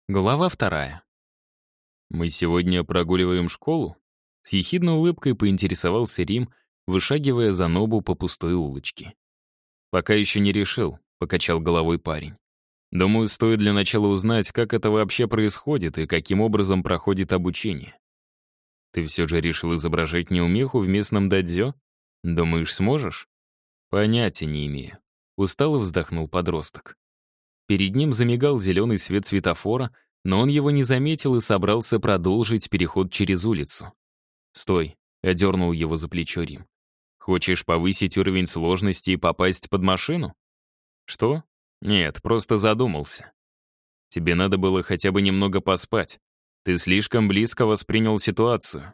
Глава 2. «Мы сегодня прогуливаем школу?» С ехидной улыбкой поинтересовался Рим, вышагивая за Нобу по пустой улочке. «Пока еще не решил», — покачал головой парень. «Думаю, стоит для начала узнать, как это вообще происходит и каким образом проходит обучение». «Ты все же решил изображать неумеху в местном дадзё? Думаешь, сможешь?» «Понятия не имею», — устало вздохнул подросток. Перед ним замигал зеленый свет светофора, но он его не заметил и собрался продолжить переход через улицу. «Стой», — одернул его за плечо Рим. «Хочешь повысить уровень сложности и попасть под машину?» «Что? Нет, просто задумался. Тебе надо было хотя бы немного поспать. Ты слишком близко воспринял ситуацию.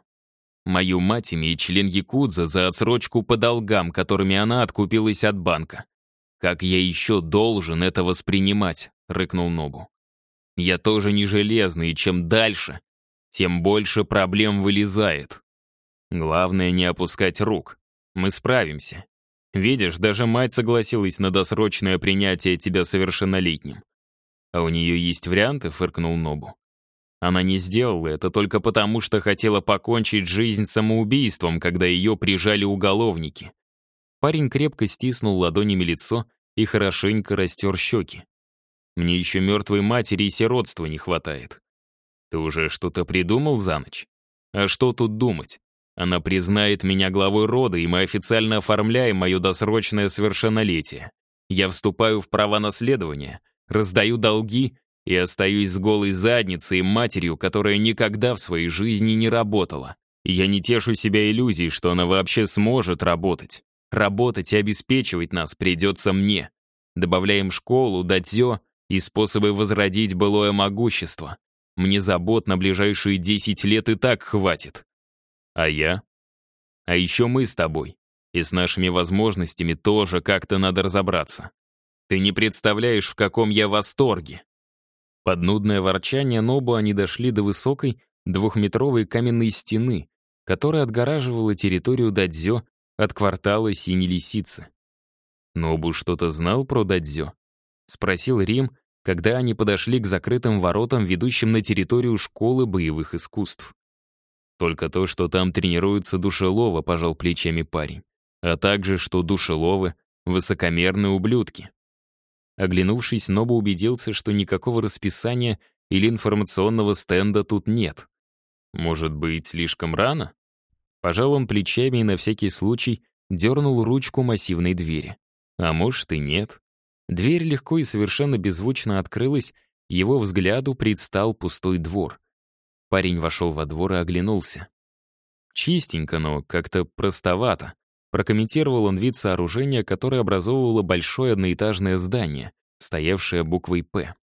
Мою мать имеет член якудза за отсрочку по долгам, которыми она откупилась от банка. «Как я еще должен это воспринимать?» — рыкнул Нобу. «Я тоже не железный, и чем дальше, тем больше проблем вылезает. Главное не опускать рук. Мы справимся. Видишь, даже мать согласилась на досрочное принятие тебя совершеннолетним. А у нее есть варианты?» — фыркнул Нобу. «Она не сделала это только потому, что хотела покончить жизнь самоубийством, когда ее прижали уголовники». Парень крепко стиснул ладонями лицо и хорошенько растер щеки. «Мне еще мертвой матери и сиротства не хватает. Ты уже что-то придумал за ночь? А что тут думать? Она признает меня главой рода, и мы официально оформляем мое досрочное совершеннолетие. Я вступаю в права наследования, раздаю долги и остаюсь с голой задницей и матерью, которая никогда в своей жизни не работала. И я не тешу себя иллюзией, что она вообще сможет работать. Работать и обеспечивать нас придется мне. Добавляем школу, дадзё и способы возродить былое могущество. Мне забот на ближайшие 10 лет и так хватит. А я? А еще мы с тобой. И с нашими возможностями тоже как-то надо разобраться. Ты не представляешь, в каком я восторге». Под нудное ворчание Нобу они дошли до высокой, двухметровой каменной стены, которая отгораживала территорию дадзё от квартала Синей Лисицы. «Нобу что-то знал про дадзё?» — спросил Рим, когда они подошли к закрытым воротам, ведущим на территорию школы боевых искусств. «Только то, что там тренируются душеловы», — пожал плечами парень, «а также, что душеловы — высокомерные ублюдки». Оглянувшись, Нобу убедился, что никакого расписания или информационного стенда тут нет. «Может быть, слишком рано?» Пожал он плечами и на всякий случай дернул ручку массивной двери. А может и нет. Дверь легко и совершенно беззвучно открылась, его взгляду предстал пустой двор. Парень вошел во двор и оглянулся. «Чистенько, но как-то простовато», — прокомментировал он вид сооружения, которое образовывало большое одноэтажное здание, стоявшее буквой «П».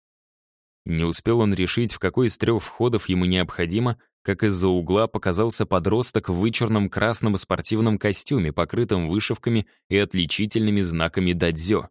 Не успел он решить, в какой из 3 входов ему необходимо, как из-за угла показался подросток в вычурном красном спортивном костюме, покрытом вышивками и отличительными знаками дадзё.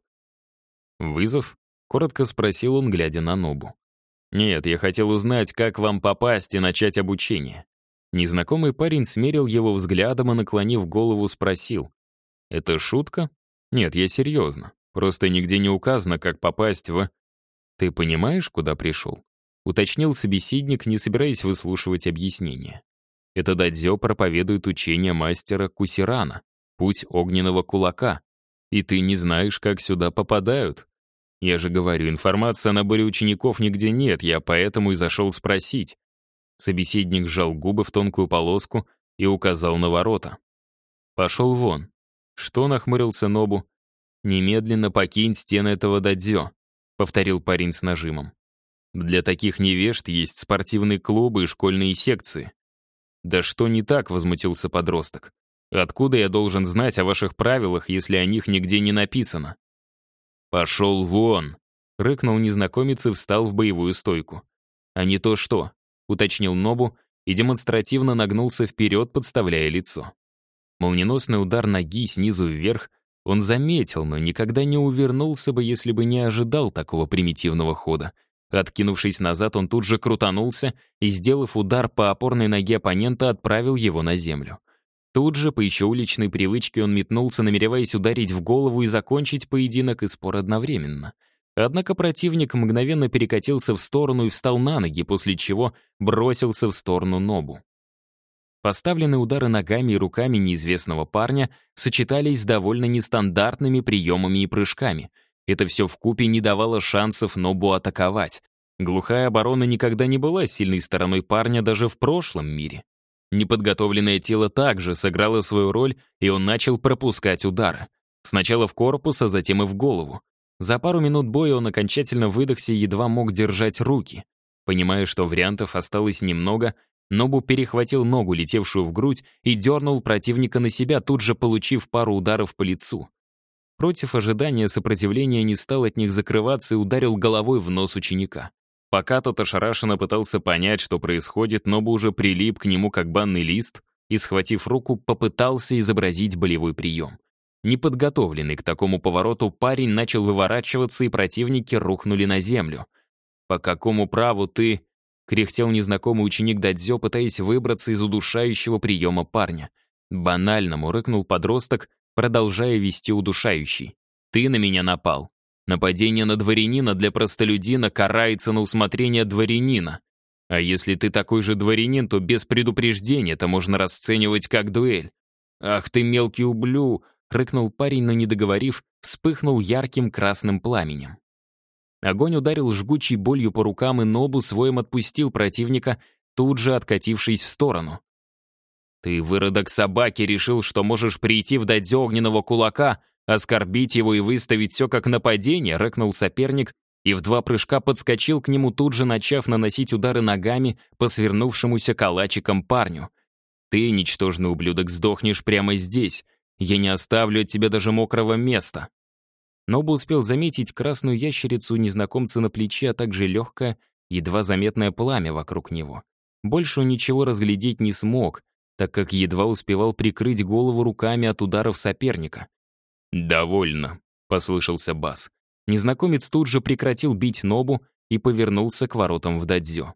«Вызов?» — коротко спросил он, глядя на Нобу. «Нет, я хотел узнать, как вам попасть и начать обучение». Незнакомый парень смерил его взглядом и, наклонив голову, спросил. «Это шутка?» «Нет, я серьезно. Просто нигде не указано, как попасть в...» «Ты понимаешь, куда пришел?» — уточнил собеседник, не собираясь выслушивать объяснения. «Это дадзё проповедует учение мастера Кусирана, путь огненного кулака. И ты не знаешь, как сюда попадают. Я же говорю, информации о наборе учеников нигде нет, я поэтому и зашел спросить». Собеседник сжал губы в тонкую полоску и указал на ворота. «Пошел вон». «Что?» — нахмурился Нобу. «Немедленно покинь стены этого дадзё», — повторил парень с нажимом. «Для таких невежд есть спортивные клубы и школьные секции». «Да что не так?» — возмутился подросток. «Откуда я должен знать о ваших правилах, если о них нигде не написано?» «Пошел вон!» — рыкнул незнакомец и встал в боевую стойку. «А не то что?» — уточнил Нобу и демонстративно нагнулся вперед, подставляя лицо. Молниеносный удар ноги снизу вверх он заметил, но никогда не увернулся бы, если бы не ожидал такого примитивного хода. Откинувшись назад, он тут же крутанулся и, сделав удар по опорной ноге оппонента, отправил его на землю. Тут же, по еще уличной привычке, он метнулся, намереваясь ударить в голову и закончить поединок и спор одновременно. Однако противник мгновенно перекатился в сторону и встал на ноги, после чего бросился в сторону Нобу. Поставленные удары ногами и руками неизвестного парня сочетались с довольно нестандартными приемами и прыжками. Это все вкупе не давало шансов Нобу атаковать. Глухая оборона никогда не была сильной стороной парня даже в прошлом мире. Неподготовленное тело также сыграло свою роль, и он начал пропускать удары. Сначала в корпус, а затем и в голову. За пару минут боя он окончательно выдохся и едва мог держать руки. Понимая, что вариантов осталось немного, Нобу перехватил ногу, летевшую в грудь, и дернул противника на себя, тут же получив пару ударов по лицу. Против ожидания сопротивления не стал от них закрываться и ударил головой в нос ученика. Пока тот ошарашенно пытался понять, что происходит, Нобу уже прилип к нему как банный лист и, схватив руку, попытался изобразить болевой прием. Неподготовленный к такому повороту, парень начал выворачиваться, и противники рухнули на землю. «По какому праву ты...» — кряхтел незнакомый ученик дадзё, пытаясь выбраться из удушающего приема парня. «Банальному», — рыкнул подросток, продолжая вести удушающий. «Ты на меня напал. Нападение на дворянина для простолюдина карается на усмотрение дворянина. А если ты такой же дворянин, то без предупреждения это можно расценивать как дуэль». «Ах ты мелкий ублю!» — рыкнул парень, но, не договорив, вспыхнул ярким красным пламенем. Огонь ударил жгучей болью по рукам, и Нобу своим отпустил противника, тут же откатившись в сторону. «Ты, выродок собаки, решил, что можешь прийти в дадзё огненного кулака, оскорбить его и выставить все как нападение?» — рыкнул соперник и в 2 прыжка подскочил к нему, тут же начав наносить удары ногами по свернувшемуся калачиком парню. «Ты, ничтожный ублюдок, сдохнешь прямо здесь. Я не оставлю от тебя даже мокрого места». Нобу успел заметить красную ящерицу у незнакомца на плече, а также легкое, едва заметное пламя вокруг него. Больше он ничего разглядеть не смог, так как едва успевал прикрыть голову руками от ударов соперника. «Довольно», — послышался бас. Незнакомец тут же прекратил бить Нобу и повернулся к воротам в дадзё.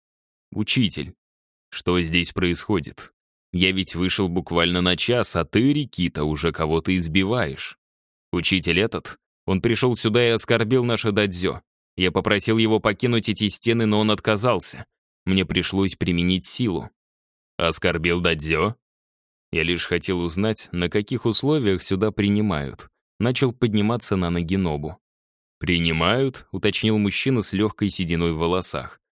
«Учитель, что здесь происходит? Я ведь вышел буквально на час, а ты, Рикита, уже кого-то избиваешь. Учитель этот, он пришел сюда и оскорбил наше дадзё. Я попросил его покинуть эти стены, но он отказался. Мне пришлось применить силу». «Оскорбил дадзё?» Я лишь хотел узнать, на каких условиях сюда принимают. Начал подниматься на ноги Нобу. «Принимают?» — уточнил мужчина с легкой сединой в волосах.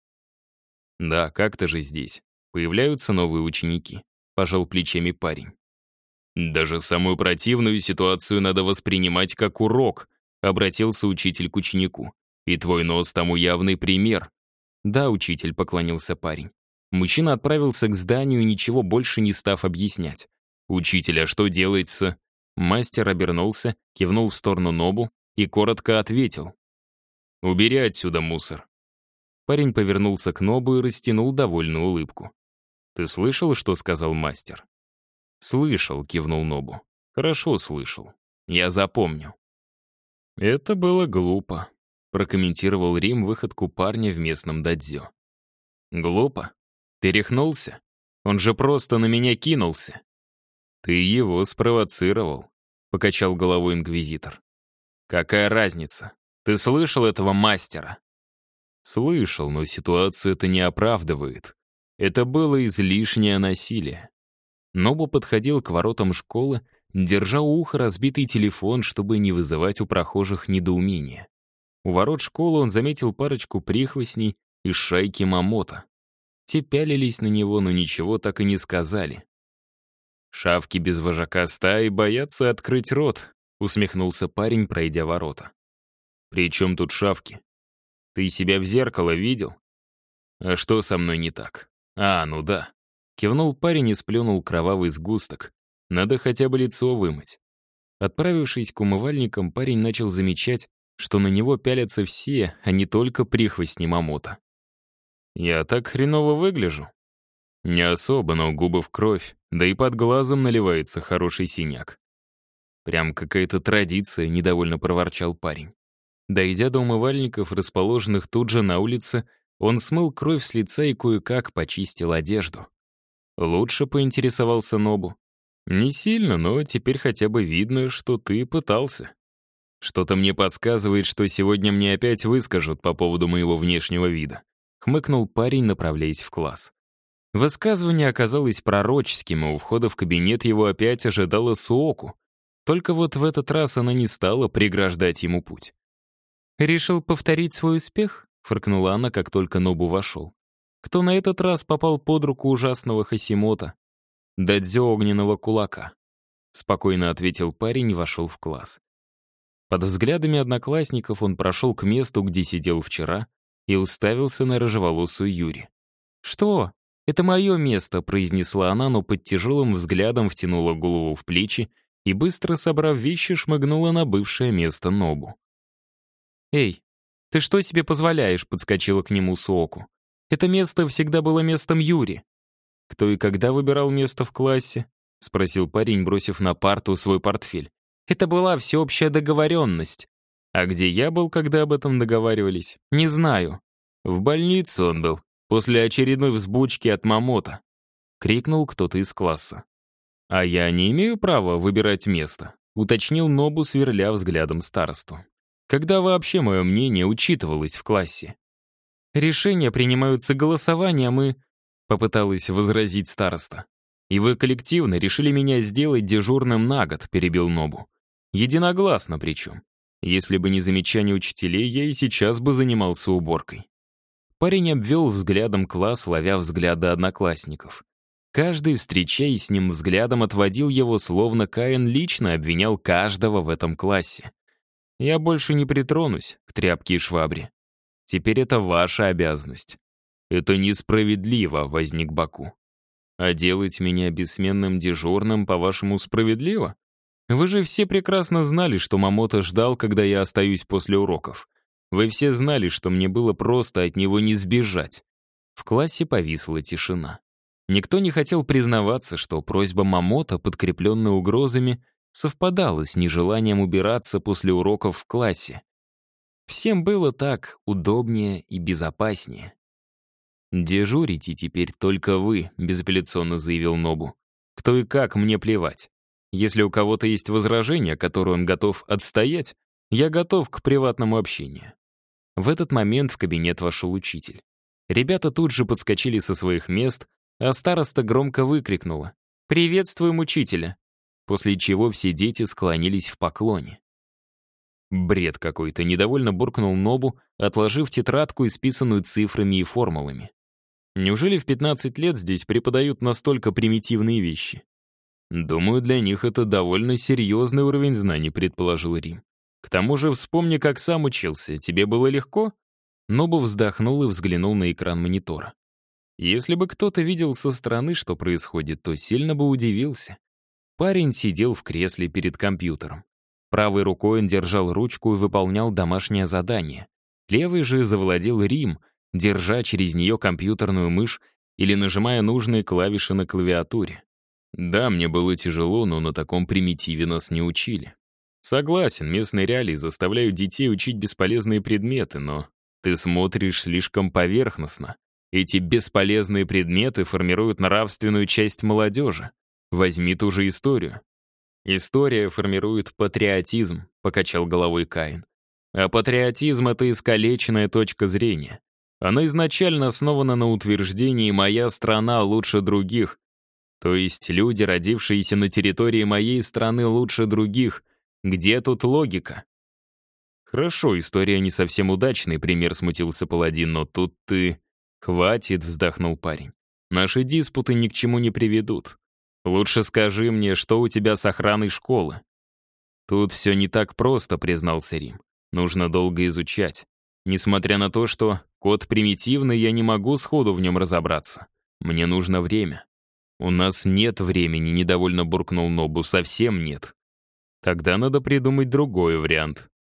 «Да, как-то же здесь. Появляются новые ученики», — пожал плечами парень. «Даже самую противную ситуацию надо воспринимать как урок», — обратился учитель к ученику. «И твой нос тому явный пример». «Да, учитель», — поклонился парень. Мужчина отправился к зданию, ничего больше не став объяснять. «Учитель, а что делается?» Мастер обернулся, кивнул в сторону Нобу и коротко ответил. «Убери отсюда мусор». Парень повернулся к Нобу и растянул довольную улыбку. «Ты слышал, что сказал мастер?» «Слышал», — кивнул Нобу. «Хорошо слышал. Я запомню». «Это было глупо», — прокомментировал Рим выходку парня в местном дадзё. «Глупо? Ты рехнулся? Он же просто на меня кинулся». «Ты его спровоцировал», — покачал головой инквизитор. «Какая разница? Ты слышал этого мастера?» «Слышал, но ситуацию это не оправдывает. Это было излишнее насилие». Нобу подходил к воротам школы, держа у уха разбитый телефон, чтобы не вызывать у прохожих недоумения. У ворот школы он заметил парочку прихвостней из шайки Мамото. Те пялились на него, но ничего так и не сказали. «Шавки без вожака стаи боятся открыть рот», — усмехнулся парень, пройдя ворота. «При чем тут шавки? Ты себя в зеркало видел? А что со мной не так? А, ну да». Кивнул парень и сплюнул кровавый сгусток. Надо хотя бы лицо вымыть. Отправившись к умывальникам, парень начал замечать, что на него пялятся все, а не только прихвостни Мамото. «Я так хреново выгляжу?» «Не особо, но губы в кровь, да и под глазом наливается хороший синяк». «Прям какая-то традиция», — недовольно проворчал парень. Дойдя до умывальников, расположенных тут же на улице, он смыл кровь с лица и кое-как почистил одежду. «Лучше», — поинтересовался Нобу. «Не сильно, но теперь хотя бы видно, что ты пытался». Что-то мне подсказывает, что сегодня мне опять выскажут по поводу моего внешнего вида. Хмыкнул парень, направляясь в класс. Высказывание оказалось пророческим, и у входа в кабинет его опять ожидала Суоку. Только вот в этот раз она не стала преграждать ему путь. «Решил повторить свой успех?» — фыркнула она, как только Нобу вошел. «Кто на этот раз попал под руку ужасного Хасимота? Дадзё огненного кулака», — спокойно ответил парень и вошел в класс. Под взглядами одноклассников он прошел к месту, где сидел вчера, и уставился на рыжеволосую Юри. «Что? Это мое место», — произнесла она, но под тяжелым взглядом втянула голову в плечи и, быстро собрав вещи, шмыгнула на бывшее место Нобу. «Эй, ты что себе позволяешь?» — подскочила к нему Суоку. «Это место всегда было местом Юри». «Кто и когда выбирал место в классе?» — спросил парень, бросив на парту свой портфель. «Это была всеобщая договоренность». «А где я был, когда об этом договаривались?» «Не знаю». «В больнице он был, после очередной взбучки от Мамота», — крикнул кто-то из класса. «А я не имею права выбирать место», — уточнил Нобу, сверля взглядом старосту. «Когда вообще мое мнение учитывалось в классе?» «Решения принимаются голосованием и...» — попыталась возразить староста. «И вы коллективно решили меня сделать дежурным на год», — перебил Нобу. «Единогласно причем. Если бы не замечание учителей, я и сейчас бы занимался уборкой». Парень обвел взглядом класс, ловя взгляды одноклассников. Каждый, встречаясь с ним взглядом, отводил его, словно Каин лично обвинял каждого в этом классе. «Я больше не притронусь к тряпке и швабре. Теперь это ваша обязанность». «Это несправедливо», — возник Баку. «А делать меня бессменным дежурным, по-вашему, справедливо? Вы же все прекрасно знали, что Мамото ждал, когда я остаюсь после уроков. Вы все знали, что мне было просто от него не сбежать». В классе повисла тишина. Никто не хотел признаваться, что просьба Мамото, подкрепленная угрозами, совпадала с нежеланием убираться после уроков в классе. Всем было так удобнее и безопаснее. «Дежурите теперь только вы», — безапелляционно заявил Нобу. «Кто и как, мне плевать. Если у кого-то есть возражения, которые он готов отстоять, я готов к приватному общению». В этот момент в кабинет вошел учитель. Ребята тут же подскочили со своих мест, а староста громко выкрикнула: «Приветствуем учителя!», после чего все дети склонились в поклоне. «Бред какой-то», — недовольно буркнул Нобу, отложив тетрадку, исписанную цифрами и формулами. «Неужели в 15 лет здесь преподают настолько примитивные вещи?» «Думаю, для них это довольно серьезный уровень знаний», — предположил Рим. «К тому же вспомни, как сам учился. Тебе было легко?» Нобу вздохнул и взглянул на экран монитора. Если бы кто-то видел со стороны, что происходит, то сильно бы удивился. Парень сидел в кресле перед компьютером. Правой рукой он держал ручку и выполнял домашнее задание. Левой же завладел Рим, держа через нее компьютерную мышь или нажимая нужные клавиши на клавиатуре. «Да, мне было тяжело, но на таком примитиве нас не учили». «Согласен, местные реалии заставляют детей учить бесполезные предметы, но ты смотришь слишком поверхностно. Эти бесполезные предметы формируют нравственную часть молодежи. Возьми ту же историю». «История формирует патриотизм», — покачал головой Каин. «А патриотизм — это искалеченная точка зрения. Она изначально основана на утверждении «моя страна лучше других». То есть люди, родившиеся на территории моей страны, лучше других. Где тут логика?» «Хорошо, история не совсем удачный пример», — смутился паладин, «но тут ты...» «Хватит», — вздохнул парень. «Наши диспуты ни к чему не приведут. Лучше скажи мне, что у тебя с охраной школы?» «Тут все не так просто», — признался Рим. «Нужно долго изучать. Несмотря на то, что код примитивный, я не могу сходу в нем разобраться. Мне нужно время». «У нас нет времени», — недовольно буркнул Нобу, — «совсем нет». «Тогда надо придумать другой вариант».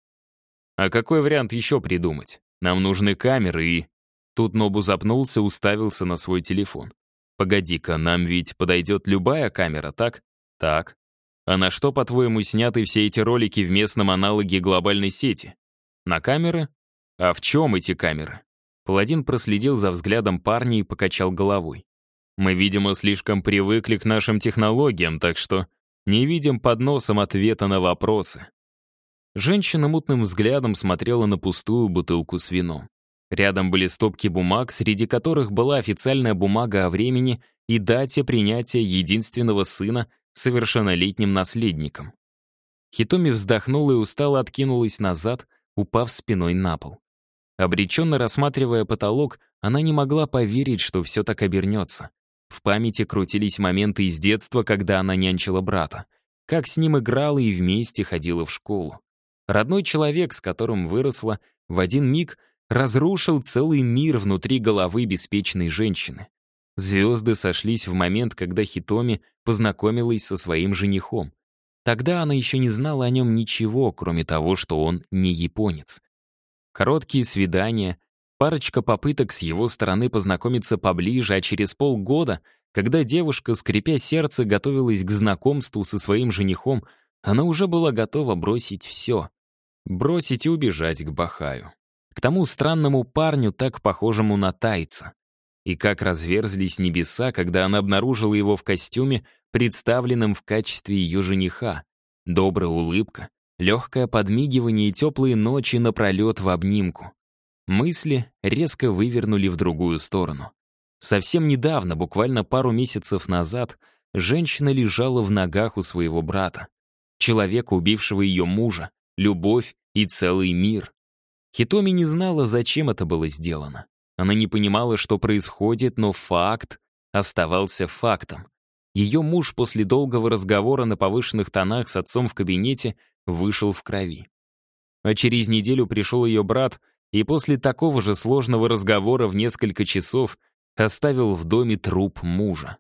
«А какой вариант еще придумать? Нам нужны камеры и...» Тут Нобу запнулся, уставился на свой телефон. «Погоди-ка, нам ведь подойдет любая камера, так?» «Так. А на что, по-твоему, сняты все эти ролики в местном аналоге глобальной сети? На камеры? А в чем эти камеры?» Паладин проследил за взглядом парня и покачал головой. «Мы, видимо, слишком привыкли к нашим технологиям, так что не видим под носом ответа на вопросы». Женщина мутным взглядом смотрела на пустую бутылку с вином. Рядом были стопки бумаг, среди которых была официальная бумага о времени и дате принятия единственного сына совершеннолетним наследником. Хитоми вздохнула и устало откинулась назад, упав спиной на пол. Обреченно рассматривая потолок, она не могла поверить, что все так обернется. В памяти крутились моменты из детства, когда она нянчила брата. Как с ним играла и вместе ходила в школу. Родной человек, с которым выросла, в один миг разрушил целый мир внутри головы беспечной женщины. Звезды сошлись в момент, когда Хитоми познакомилась со своим женихом. Тогда она еще не знала о нем ничего, кроме того, что он не японец. Короткие свидания, парочка попыток с его стороны познакомиться поближе, а через полгода, когда девушка, скрипя сердце, готовилась к знакомству со своим женихом, она уже была готова бросить все. Бросить и убежать к Бахаю. К тому странному парню, так похожему на тайца. И как разверзлись небеса, когда она обнаружила его в костюме, представленном в качестве ее жениха. Добрая улыбка, легкое подмигивание и теплые ночи напролет в обнимку. Мысли резко вывернули в другую сторону. Совсем недавно, буквально пару месяцев назад, женщина лежала в ногах у своего брата. Человека, убившего ее мужа, любовь и целый мир. Хитоми не знала, зачем это было сделано. Она не понимала, что происходит, но факт оставался фактом. Ее муж после долгого разговора на повышенных тонах с отцом в кабинете вышел в крови. А через неделю пришел ее брат и после такого же сложного разговора в несколько часов оставил в доме труп мужа.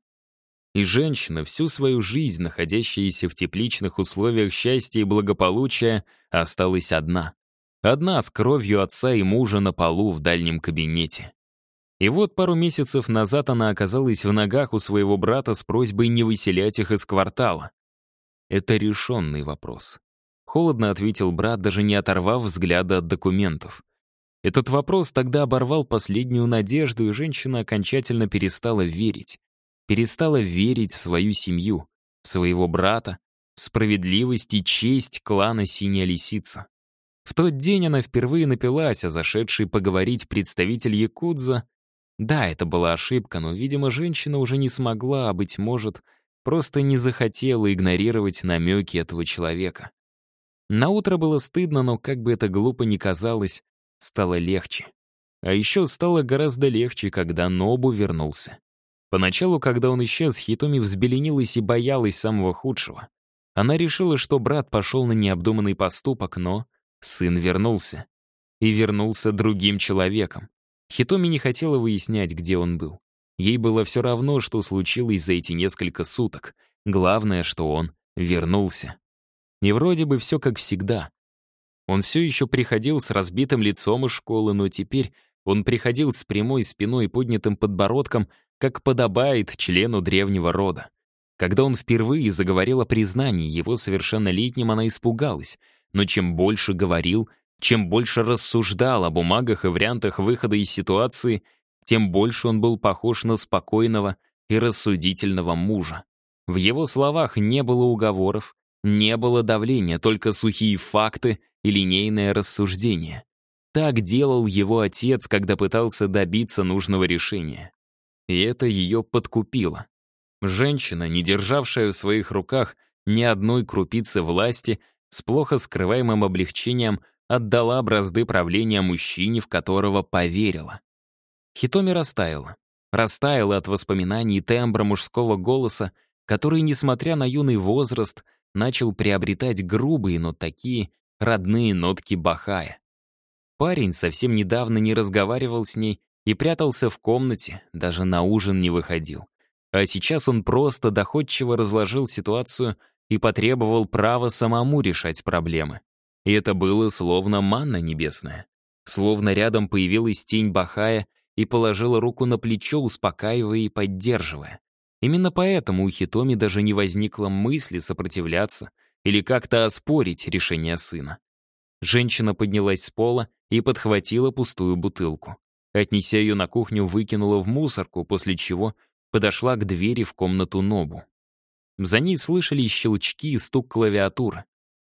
И женщина, всю свою жизнь, находящаяся в тепличных условиях счастья и благополучия, осталась одна. Одна с кровью отца и мужа на полу в дальнем кабинете. И вот пару месяцев назад она оказалась в ногах у своего брата с просьбой не выселять их из квартала. Это решенный вопрос. Холодно ответил брат, даже не оторвав взгляда от документов. Этот вопрос тогда оборвал последнюю надежду, и женщина окончательно перестала верить. Перестала верить в свою семью, в своего брата, в справедливость и честь клана «Синяя лисица». В тот день она впервые напилась, а зашедший поговорить представитель якудза... Да, это была ошибка, но, видимо, женщина уже не смогла, а, быть может, просто не захотела игнорировать намеки этого человека. Наутро было стыдно, но, как бы это глупо ни казалось, стало легче. А еще стало гораздо легче, когда Нобу вернулся. Поначалу, когда он исчез, Хитоми взбеленилась и боялась самого худшего. Она решила, что брат пошел на необдуманный поступок, но сын вернулся. И вернулся другим человеком. Хитоми не хотела выяснять, где он был. Ей было все равно, что случилось за эти несколько суток. Главное, что он вернулся. И вроде бы все как всегда. Он все еще приходил с разбитым лицом из школы, но теперь он приходил с прямой спиной и поднятым подбородком, как подобает члену древнего рода. Когда он впервые заговорил о признании его совершеннолетним, она испугалась. Но чем больше говорил, чем больше рассуждал о бумагах и вариантах выхода из ситуации, тем больше он был похож на спокойного и рассудительного мужа. В его словах не было уговоров, не было давления, только сухие факты и линейное рассуждение. Так делал его отец, когда пытался добиться нужного решения. И это ее подкупило. Женщина, не державшая в своих руках ни одной крупицы власти, с плохо скрываемым облегчением отдала бразды правления мужчине, в которого поверила. Хитоми растаяла. Растаяла от воспоминаний и тембра мужского голоса, который, несмотря на юный возраст, начал приобретать грубые, но такие родные нотки Бахая. Парень совсем недавно не разговаривал с ней и прятался в комнате, даже на ужин не выходил. А сейчас он просто доходчиво разложил ситуацию и потребовал права самому решать проблемы. И это было словно манна небесная. Словно рядом появилась тень Бахая и положила руку на плечо, успокаивая и поддерживая. Именно поэтому у Хитоми даже не возникло мысли сопротивляться или как-то оспорить решение сына. Женщина поднялась с пола и подхватила пустую бутылку. Отнеся ее на кухню, выкинула в мусорку, после чего подошла к двери в комнату Нобу. За ней слышались щелчки и стук клавиатуры.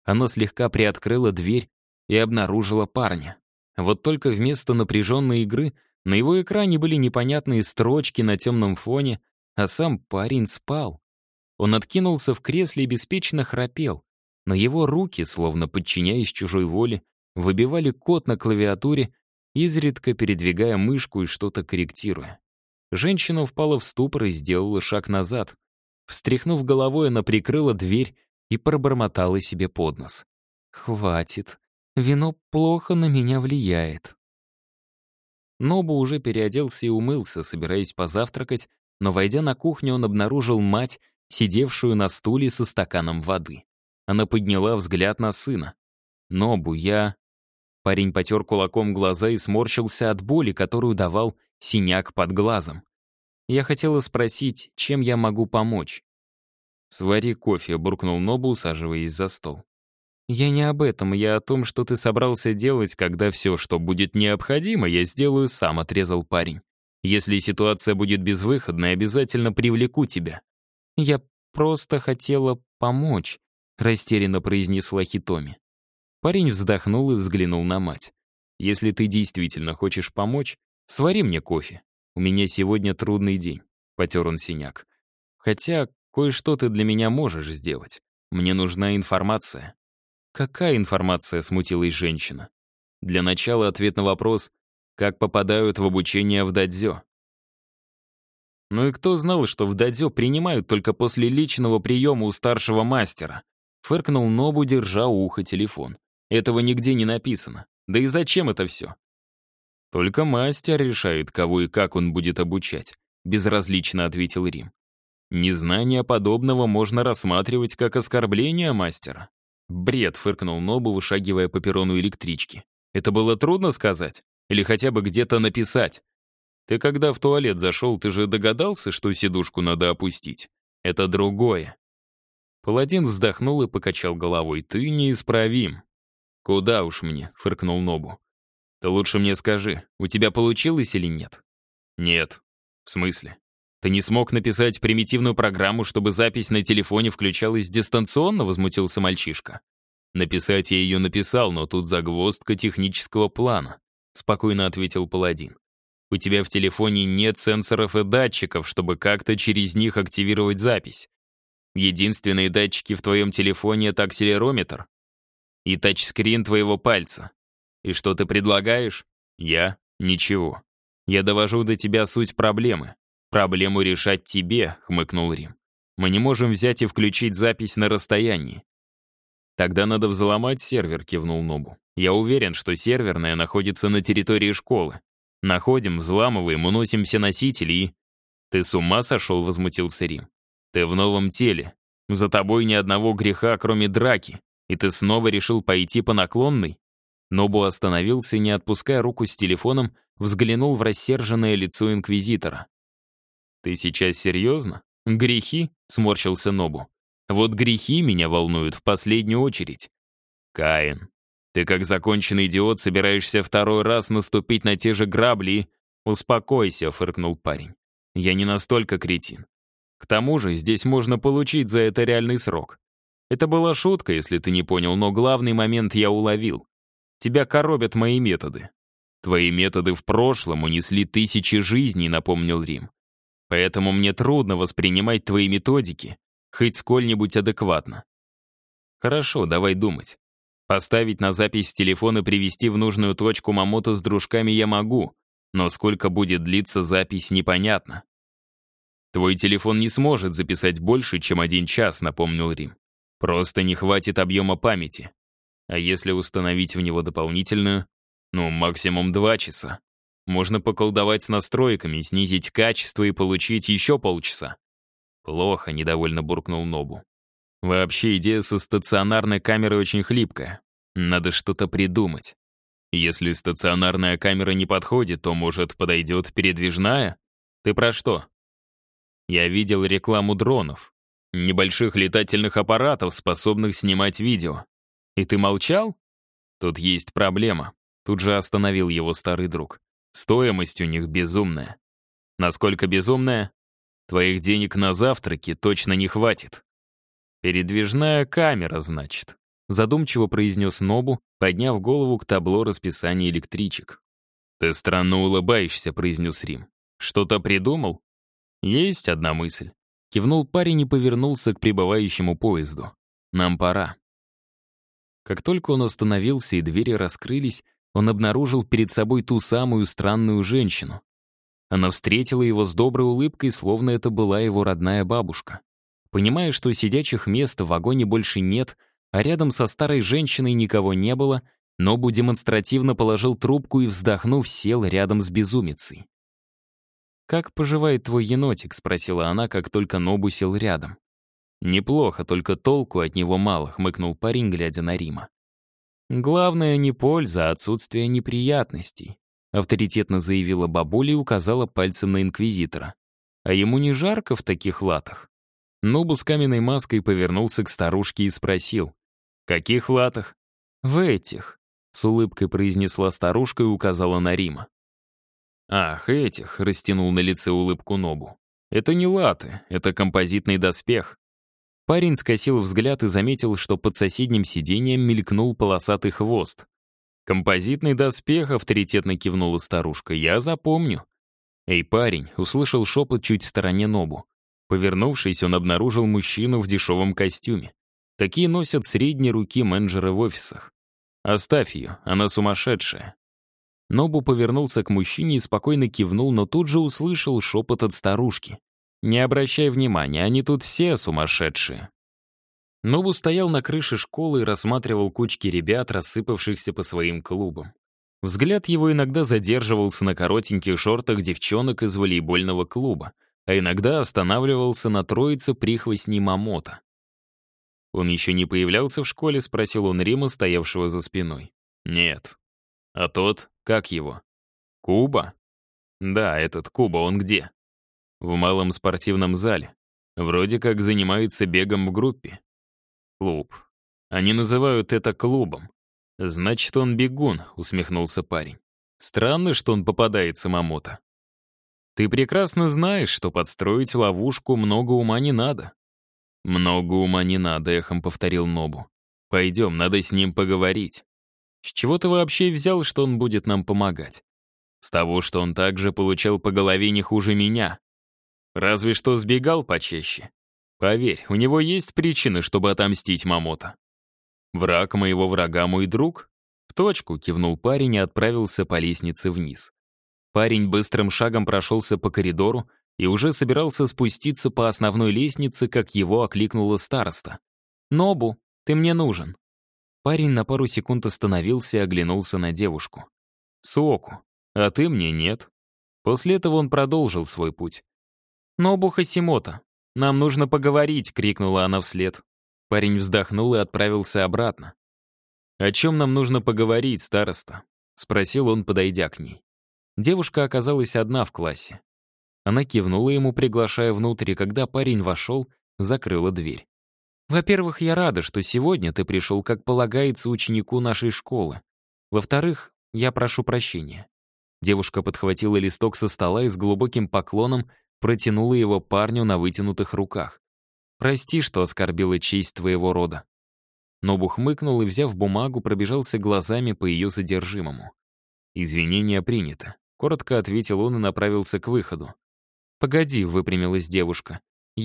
Она слегка приоткрыла дверь и обнаружила парня. Вот только вместо напряженной игры на его экране были непонятные строчки на темном фоне, а сам парень спал. Он откинулся в кресле и беспечно храпел, но его руки, словно подчиняясь чужой воле, выбивали код на клавиатуре, изредка передвигая мышку и что-то корректируя. Женщина впала в ступор и сделала шаг назад. Встряхнув головой, она прикрыла дверь и пробормотала себе под нос. «Хватит. Вино плохо на меня влияет». Нобу уже переоделся и умылся, собираясь позавтракать, но, войдя на кухню, он обнаружил мать, сидевшую на стуле со стаканом воды. Она подняла взгляд на сына. «Нобу, я...» Парень потер кулаком глаза и сморщился от боли, которую давал синяк под глазом. «Я хотела спросить, чем я могу помочь?» «Свари кофе», — буркнул Нобу, усаживаясь за стол. «Я не об этом, я о том, что ты собрался делать, когда все, что будет необходимо, я сделаю сам», — отрезал парень. «Если ситуация будет безвыходной, обязательно привлеку тебя». «Я просто хотела помочь», — растерянно произнесла Хитоми. Парень вздохнул и взглянул на мать. «Если ты действительно хочешь помочь, свари мне кофе. У меня сегодня трудный день», — потер он синяк. «Хотя кое-что ты для меня можешь сделать. Мне нужна информация». «Какая информация?» — смутилась женщина. «Для начала ответ на вопрос, как попадают в обучение в дадзё». «Ну и кто знал, что в дадзё принимают только после личного приема у старшего мастера?» Фыркнул Нобу, держа у уха телефон. «Этого нигде не написано. Да и зачем это все?» «Только мастер решает, кого и как он будет обучать», — безразлично ответил Рим. «Незнание подобного можно рассматривать как оскорбление мастера». «Бред», — фыркнул Нобу, вышагивая по перрону электрички. «Это было трудно сказать? Или хотя бы где-то написать? Ты когда в туалет зашел, ты же догадался, что сидушку надо опустить? Это другое». Паладин вздохнул и покачал головой. «Ты неисправим». «Куда уж мне?» — фыркнул Нобу. «Ты лучше мне скажи, у тебя получилось или нет?» «Нет». «В смысле? Ты не смог написать примитивную программу, чтобы запись на телефоне включалась дистанционно?» — возмутился мальчишка. «Написать я ее написал, но тут загвоздка технического плана», — спокойно ответил Паладин. «У тебя в телефоне нет сенсоров и датчиков, чтобы как-то через них активировать запись. Единственные датчики в твоем телефоне — это акселерометр и тачскрин твоего пальца. И что ты предлагаешь? Я? Ничего. Я довожу до тебя суть проблемы. Проблему решать тебе», — хмыкнул Рим. «Мы не можем взять и включить запись на расстоянии». «Тогда надо взломать сервер», — кивнул Нобу. «Я уверен, что серверная находится на территории школы. Находим, взламываем, уносим все носители и...» «Ты с ума сошел?» — возмутился Рим. «Ты в новом теле. За тобой ни одного греха, кроме драки. И ты снова решил пойти по наклонной?» Нобу остановился и, не отпуская руку с телефоном, взглянул в рассерженное лицо инквизитора. «Ты сейчас серьезно? Грехи?» — сморщился Нобу. «Вот грехи меня волнуют в последнюю очередь. Каин, ты как законченный идиот собираешься второй раз наступить на те же грабли и...» «Успокойся», — фыркнул парень. «Я не настолько кретин. К тому же здесь можно получить за это реальный срок. Это была шутка, если ты не понял, но главный момент я уловил. Тебя коробят мои методы. Твои методы в прошлом унесли тысячи жизней», — напомнил Рим. «Поэтому мне трудно воспринимать твои методики хоть сколь-нибудь адекватно». «Хорошо, давай думать. Поставить на запись телефон и привести в нужную точку Мамото с дружками я могу, но сколько будет длиться запись, непонятно». «Твой телефон не сможет записать больше, чем 1 час», — напомнил Рим. «Просто не хватит объема памяти. А если установить в него дополнительную? Максимум 2 часа. Можно поколдовать с настройками, снизить качество и получить еще полчаса». «Плохо», — недовольно буркнул Нобу. «Вообще идея со стационарной камерой очень хлипкая. Надо что-то придумать. Если стационарная камера не подходит, то, может, подойдет передвижная? Ты про что?» «Я видел рекламу дронов. Небольших летательных аппаратов, способных снимать видео. И ты молчал? Тут есть проблема». Тут же остановил его старый друг. «Стоимость у них безумная». «Насколько безумная? Твоих денег на завтраки точно не хватит». «Передвижная камера, значит». задумчиво произнес Нобу, подняв голову к табло расписания электричек. «Ты странно улыбаешься», — произнес Рим. «Что-то придумал?» «Есть одна мысль». Кивнул парень и повернулся к прибывающему поезду. «Нам пора». Как только он остановился и двери раскрылись, он обнаружил перед собой ту самую странную женщину. Она встретила его с доброй улыбкой, словно это была его родная бабушка. Понимая, что сидячих мест в вагоне больше нет, а рядом со старой женщиной никого не было, Нобу демонстративно положил трубку и, вздохнув, сел рядом с безумицей. «Как поживает твой енотик?» — спросила она, как только Нобу сел рядом. «Неплохо, только толку от него мало», — хмыкнул парень, глядя на Рима. «Главное не польза, а отсутствие неприятностей», — авторитетно заявила бабуля и указала пальцем на инквизитора. «А ему не жарко в таких латах?» Нобу с каменной маской повернулся к старушке и спросил. «Каких латах?» «В этих», — с улыбкой произнесла старушка и указала на Рима. «Ах, этих», — растянул на лице улыбку Нобу. «Это не латы, это композитный доспех». Парень скосил взгляд и заметил, что под соседним сиденьем мелькнул полосатый хвост. «Композитный доспех», — авторитетно кивнула старушка, — «я запомню». «Эй, парень», — услышал шепот чуть в стороне Нобу. Повернувшись, он обнаружил мужчину в дешевом костюме. Такие носят средней руки менеджеры в офисах. «Оставь ее, она сумасшедшая». Нобу повернулся к мужчине и спокойно кивнул, но тут же услышал шепот от старушки. «Не обращай внимания, они тут все сумасшедшие». Нобу стоял на крыше школы и рассматривал кучки ребят, рассыпавшихся по своим клубам. Взгляд его иногда задерживался на коротеньких шортах девчонок из волейбольного клуба, а иногда останавливался на троице прихвостней Мамото. «Он еще не появлялся в школе?» — спросил он Рима, стоявшего за спиной. «Нет». «А тот, как его?» «Куба?» «Да, этот Куба, он где?» «В малом спортивном зале. Вроде как занимается бегом в группе». «Клуб. Они называют это клубом». «Значит, он бегун», — усмехнулся парень. «Странно, что он попадается Мамото». «Ты прекрасно знаешь, что подстроить ловушку много ума не надо». «Много ума не надо», — эхом повторил Нобу. «Пойдем, надо с ним поговорить». «С чего ты вообще взял, что он будет нам помогать?» «С того, что он также получал по голове не хуже меня. Разве что сбегал почаще. Поверь, у него есть причины, чтобы отомстить Мамото». «Враг моего врага мой друг?» «В точку», — кивнул парень и отправился по лестнице вниз. Парень быстрым шагом прошелся по коридору и уже собирался спуститься по основной лестнице, как его окликнула староста. «Нобу, ты мне нужен». Парень на пару секунд остановился и оглянулся на девушку. «Суоку, а ты мне нет». После этого он продолжил свой путь. «Нобу Хасимото, нам нужно поговорить», — крикнула она вслед. Парень вздохнул и отправился обратно. «О чем нам нужно поговорить, староста?» — спросил он, подойдя к ней. Девушка оказалась одна в классе. Она кивнула ему, приглашая внутрь, и когда парень вошел, закрыла дверь. «Во-первых, я рада, что сегодня ты пришел, как полагается, ученику нашей школы. Во-вторых, я прошу прощения». Девушка подхватила листок со стола и с глубоким поклоном протянула его парню на вытянутых руках. «Прости, что оскорбила честь твоего рода». Нобу хмыкнул и, взяв бумагу, пробежался глазами по ее содержимому. «Извинения приняты», — коротко ответил он и направился к выходу. «Погоди», — выпрямилась девушка.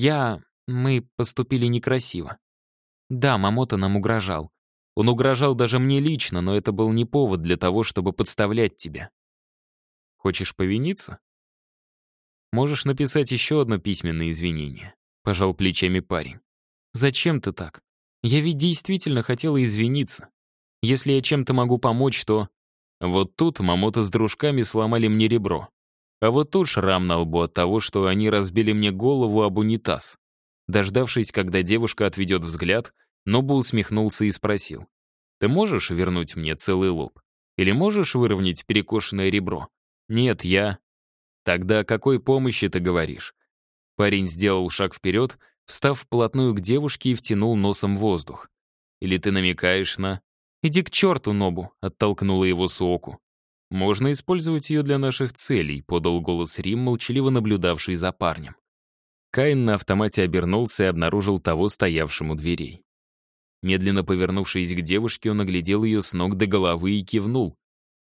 Мы поступили некрасиво». «Да, Мамото нам угрожал. Он угрожал даже мне лично, но это был не повод для того, чтобы подставлять тебя». «Хочешь повиниться?» «Можешь написать еще одно письменное извинение», — пожал плечами парень. «Зачем ты так? Я ведь действительно хотела извиниться. Если я чем-то могу помочь, то...» Вот тут Мамото с дружками сломали мне ребро. А вот тут шрам на лбу от того, что они разбили мне голову об унитаз. Дождавшись, когда девушка отведет взгляд, Нобу усмехнулся и спросил. «Ты можешь вернуть мне целый лоб? Или можешь выровнять перекошенное ребро?» «Нет, я...» «Тогда о какой помощи ты говоришь?» Парень сделал шаг вперед, встав вплотную к девушке и втянул носом воздух. «Или ты намекаешь на...» «Иди к черту, Нобу», — оттолкнула его Суоку. «Можно использовать ее для наших целей», — подал голос Рим, молчаливо наблюдавший за парнем. Каин на автомате обернулся и обнаружил того, стоявшим у дверей. Медленно повернувшись к девушке, он оглядел ее с ног до головы и кивнул.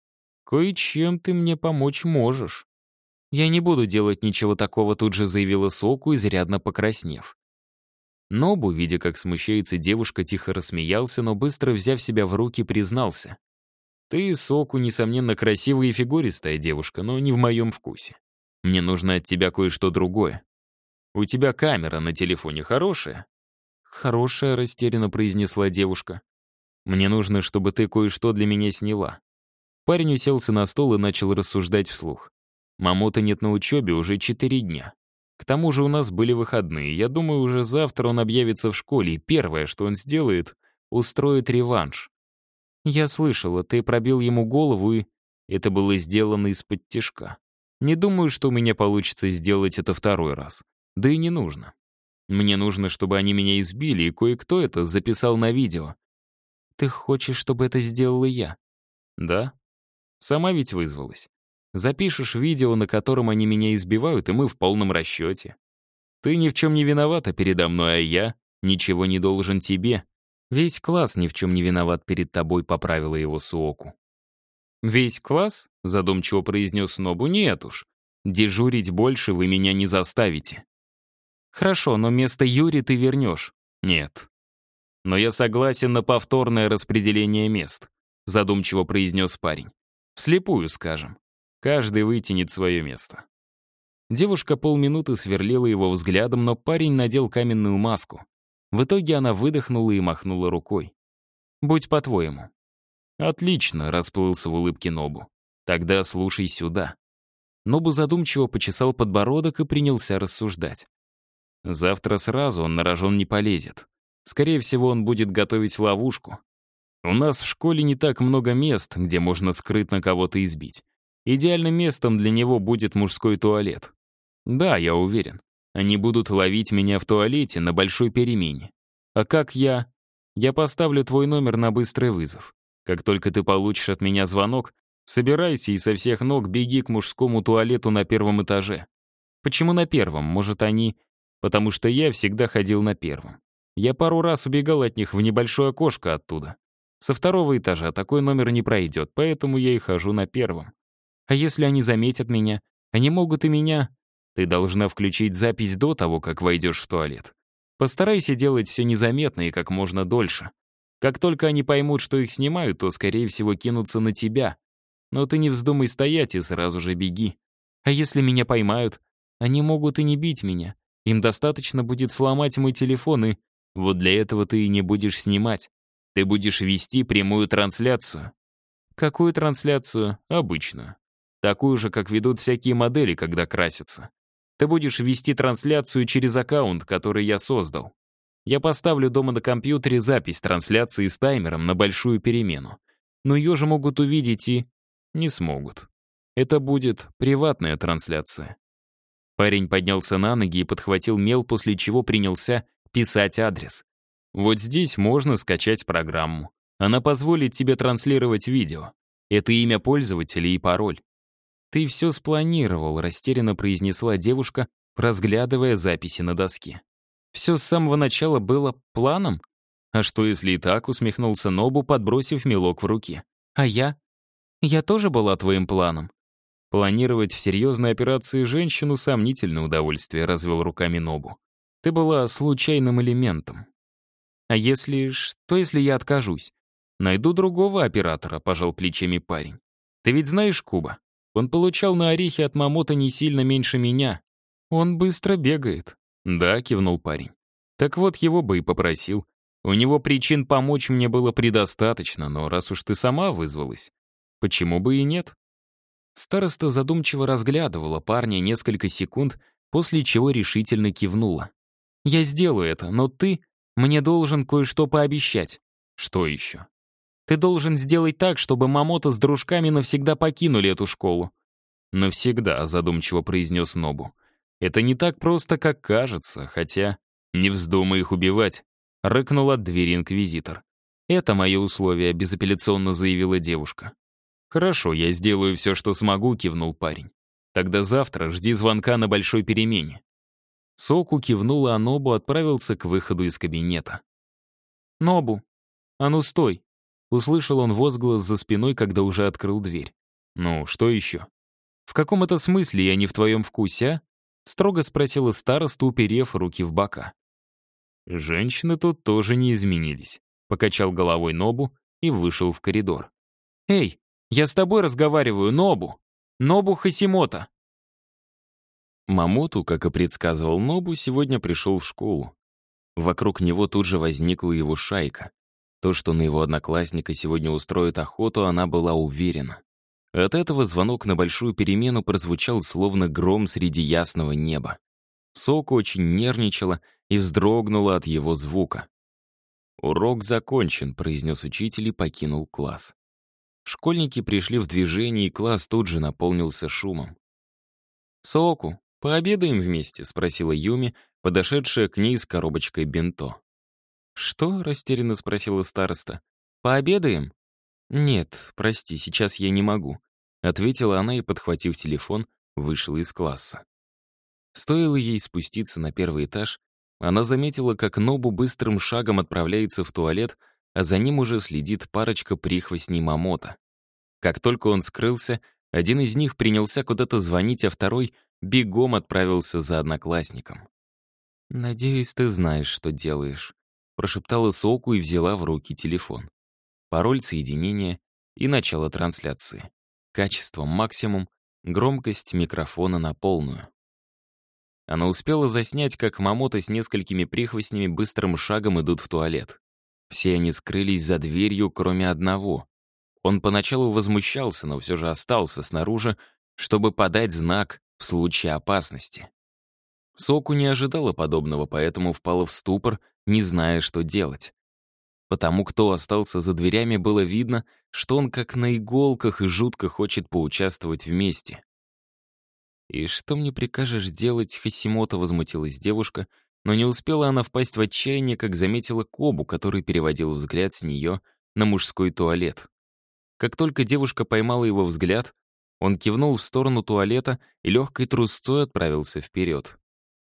«Кое-чем ты мне помочь можешь». «Я не буду делать ничего такого», — тут же заявила Соку, изрядно покраснев. Нобу, видя, как смущается девушка, тихо рассмеялся, но быстро, взяв себя в руки, признался. «Ты, Соку, несомненно, красивая и фигуристая девушка, но не в моем вкусе. Мне нужно от тебя кое-что другое. У тебя камера на телефоне хорошая?» «Хорошая», — растерянно произнесла девушка. «Мне нужно, чтобы ты кое-что для меня сняла». Парень уселся на стол и начал рассуждать вслух. «Мамото нет на учебе уже 4 дня. К тому же у нас были выходные. Я думаю, уже завтра он объявится в школе, и первое, что он сделает, устроит реванш. Я слышала, ты пробил ему голову, и это было сделано из-под тишка. Не думаю, что у меня получится сделать это второй раз. Да и не нужно. Мне нужно, чтобы они меня избили, и кое-кто это записал на видео. Ты хочешь, чтобы это сделала я? Да. Сама ведь вызвалась. Запишешь видео, на котором они меня избивают, и мы в полном расчете. Ты ни в чем не виновата передо мной, а я ничего не должен тебе. Весь класс ни в чем не виноват перед тобой, поправила его Суоку. «Весь класс?» — задумчиво произнес Нобу. «Нет уж. Дежурить больше вы меня не заставите». «Хорошо, но место Юри ты вернешь». «Нет». «Но я согласен на повторное распределение мест», — задумчиво произнес парень. «Вслепую, скажем. Каждый вытянет свое место». Девушка полминуты сверлила его взглядом, но парень надел каменную маску. В итоге она выдохнула и махнула рукой. «Будь по-твоему». «Отлично», — расплылся в улыбке Нобу. «Тогда слушай сюда». Нобу задумчиво почесал подбородок и принялся рассуждать. Завтра сразу он на рожон не полезет. Скорее всего, он будет готовить ловушку. У нас в школе не так много мест, где можно скрытно кого-то избить. Идеальным местом для него будет мужской туалет. Да, я уверен. Они будут ловить меня в туалете на большой перемене. А как я? Я поставлю твой номер на быстрый вызов. Как только ты получишь от меня звонок, собирайся и со всех ног беги к мужскому туалету на 1-м этаже. Почему на 1-м? Может, они... Потому что я всегда ходил на 1-м. Я пару раз убегал от них в небольшое окошко оттуда. Со 2-го этажа такой номер не пройдет, поэтому я и хожу на 1-м. А если они заметят меня? Они могут и меня... Ты должна включить запись до того, как войдешь в туалет. Постарайся делать все незаметно и как можно дольше. Как только они поймут, что их снимают, то, скорее всего, кинутся на тебя. Но ты не вздумай стоять и сразу же беги. А если меня поймают? Они могут и не бить меня. Им достаточно будет сломать мой телефон, и вот для этого ты и не будешь снимать. Ты будешь вести прямую трансляцию. Какую трансляцию? Обычную. Такую же, как ведут всякие модели, когда красятся. Ты будешь вести трансляцию через аккаунт, который я создал. Я поставлю дома на компьютере запись трансляции с таймером на большую перемену. Но ее же могут увидеть и... не смогут. Это будет приватная трансляция. Парень поднялся на ноги и подхватил мел, после чего принялся писать адрес. Вот здесь можно скачать программу. Она позволит тебе транслировать видео. Это имя пользователя и пароль. «Ты все спланировал», — растерянно произнесла девушка, разглядывая записи на доске. «Все с самого начала было планом?» «А что, если и так?» — усмехнулся Нобу, подбросив мелок в руке. «А я? Я тоже была твоим планом?» «Планировать в серьезной операции женщину — сомнительное удовольствие», — развел руками Нобу. «Ты была случайным элементом». «А если... что, если я откажусь?» «Найду другого оператора», — пожал плечами парень. «Ты ведь знаешь Куба? Он получал на орехи от Мамото не сильно меньше меня. Он быстро бегает». «Да», — кивнул парень. «Так вот, его бы и попросил. У него причин помочь мне было предостаточно, но раз уж ты сама вызвалась, почему бы и нет?» Староста задумчиво разглядывала парня несколько секунд, после чего решительно кивнула. «Я сделаю это, но ты мне должен кое-что пообещать». «Что еще?» «Ты должен сделать так, чтобы Мамото с дружками навсегда покинули эту школу». «Навсегда», — задумчиво произнес Нобу. «Это не так просто, как кажется, хотя...» «Не вздумай их убивать», — рыкнул от двери инквизитор. «Это мое условие», — безапелляционно заявила девушка. «Хорошо, я сделаю все, что смогу», — кивнул парень. «Тогда завтра жди звонка на большой перемене». Соку кивнула, а Нобу отправился к выходу из кабинета. «Нобу, «А ну, стой!» Услышал он возглас за спиной, когда уже открыл дверь. «Ну, что еще?» «В каком это смысле я не в твоем вкусе, а?» Строго спросила староста, уперев руки в бока. «Женщины тут тоже не изменились», — покачал головой Нобу и вышел в коридор. «Эй, я с тобой разговариваю, Нобу! Нобу Хасимото!» Мамоту, как и предсказывал Нобу, сегодня пришел в школу. Вокруг него тут же возникла его шайка. То, что на его одноклассника сегодня устроит охоту, она была уверена. От этого звонок на большую перемену прозвучал словно гром среди ясного неба. Соко очень нервничала и вздрогнула от его звука. «Урок закончен», — произнес учитель и покинул класс. Школьники пришли в движение, и класс тут же наполнился шумом. «Соку, пообедаем вместе?» — спросила Юми, подошедшая к ней с коробочкой бенто. «Что?» — растерянно спросила староста. «Пообедаем?» «Нет, прости, сейчас я не могу», — ответила она и, подхватив телефон, вышла из класса. Стоило ей спуститься на первый этаж, она заметила, как Нобу быстрым шагом отправляется в туалет, а за ним уже следит парочка прихвостней Мамото. Как только он скрылся, один из них принялся куда-то звонить, а второй бегом отправился за одноклассником. «Надеюсь, ты знаешь, что делаешь», — прошептала Соку и взяла в руки телефон. Пароль соединения и начало трансляции. Качество максимум, громкость микрофона на полную. Она успела заснять, как Мамото с несколькими прихвостнями быстрым шагом идут в туалет. Все они скрылись за дверью, кроме одного. Он поначалу возмущался, но все же остался снаружи, чтобы подать знак в случае опасности. Соку не ожидала подобного, поэтому впала в ступор, не зная, что делать. Потому кто остался за дверями, было видно, что он как на иголках и жутко хочет поучаствовать вместе. «И что мне прикажешь делать, Хасимото?» — возмутилась девушка, но не успела она впасть в отчаяние, как заметила Кобу, который переводил взгляд с нее на мужской туалет. Как только девушка поймала его взгляд, он кивнул в сторону туалета и легкой трусцой отправился вперед.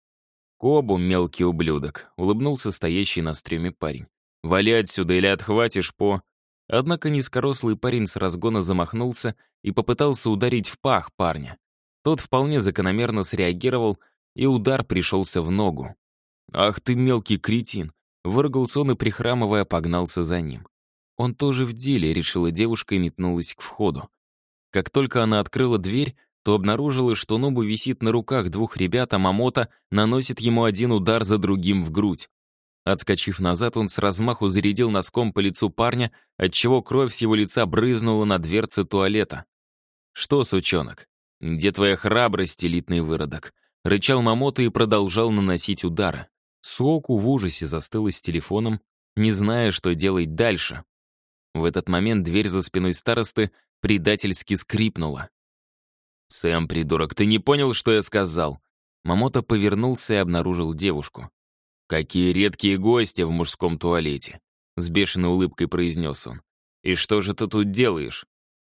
«Кобу, мелкий ублюдок», — улыбнулся стоящий на стреме парень. «Вали отсюда или отхватишь по...» Однако низкорослый парень с разгона замахнулся и попытался ударить в пах парня. Тот вполне закономерно среагировал, и удар пришелся в ногу. «Ах ты мелкий кретин!» — выругался он и, прихрамывая, погнался за ним. «Он тоже в деле», — решила девушка и метнулась к входу. Как только она открыла дверь, то обнаружила, что Нобу висит на руках двух ребят, а Мамото наносит ему один удар за другим в грудь. Отскочив назад, он с размаху зарядил носком по лицу парня, отчего кровь с его лица брызнула на дверце туалета. «Что, сучонок? Где твоя храбрость, элитный выродок?» — рычал Мамото и продолжал наносить удары. Соку в ужасе застыла с телефоном, не зная, что делать дальше. В этот момент дверь за спиной старосты предательски скрипнула. «Сэм, придурок, ты не понял, что я сказал?» Мамото повернулся и обнаружил девушку. «Какие редкие гости в мужском туалете!» С бешеной улыбкой произнес он. «И что же ты тут делаешь?»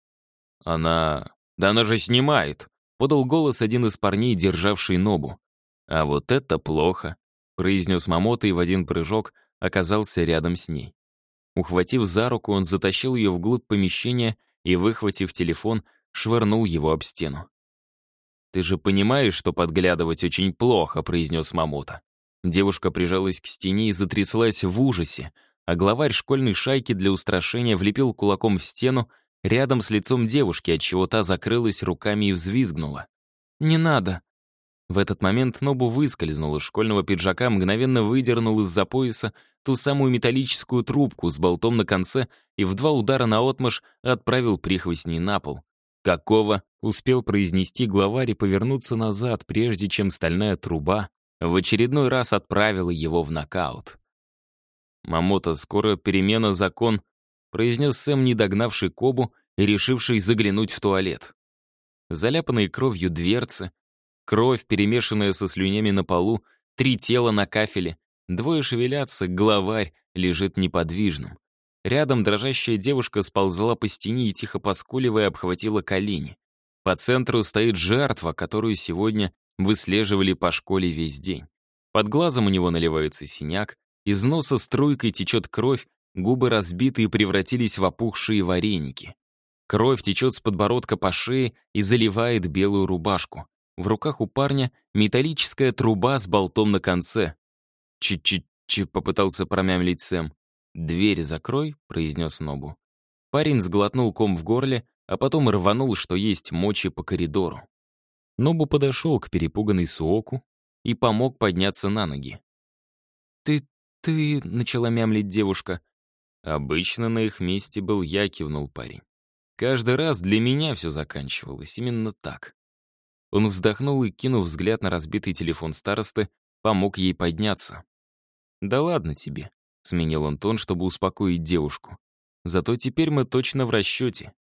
«Да она же снимает!» Подал голос один из парней, державший Нобу. «А вот это плохо!» Произнес Мамото и в один прыжок оказался рядом с ней. Ухватив за руку, он затащил ее вглубь помещения и, выхватив телефон, швырнул его об стену. «Ты же понимаешь, что подглядывать очень плохо», — произнес Мамото. Девушка прижалась к стене и затряслась в ужасе, а главарь школьной шайки для устрашения влепил кулаком в стену рядом с лицом девушки, отчего та закрылась руками и взвизгнула. «Не надо!» В этот момент Нобу выскользнул из школьного пиджака, мгновенно выдернул из-за пояса ту самую металлическую трубку с болтом на конце и в 2 удара наотмашь отправил прихвостней на пол. «Какого?» — успел произнести главарь и повернуться назад, прежде чем стальная труба в очередной раз отправила его в нокаут. «Мамото, скоро перемена, закон», — произнес Сэм, не догнавший Кобу и решивший заглянуть в туалет. Заляпанные кровью дверцы, кровь, перемешанная со слюнями на полу, 3 тела на кафеле, 2 шевелятся, главарь лежит неподвижным. Рядом дрожащая девушка сползла по стене и, тихо поскуливая, обхватила колени. По центру стоит жертва, которую сегодня выслеживали по школе весь день. Под глазом у него наливается синяк, из носа струйкой течет кровь, губы разбиты и превратились в опухшие вареники. Кровь течет с подбородка по шее и заливает белую рубашку. В руках у парня металлическая труба с болтом на конце. «Чи-чи-чи», — попытался промямлить Сэм. «Дверь закрой», — произнес Нобу. Парень сглотнул ком в горле, а потом рванул, что есть мочи, по коридору. Нобу подошел к перепуганной Суоку и помог подняться на ноги. «Ты...» — начала мямлить девушка. «Обычно на их месте был я», — кивнул парень. «Каждый раз для меня все заканчивалось именно так». Он вздохнул и, кинув взгляд на разбитый телефон старосты, помог ей подняться. «Да ладно тебе», — сменил он тон, чтобы успокоить девушку. «Зато теперь мы точно в расчете».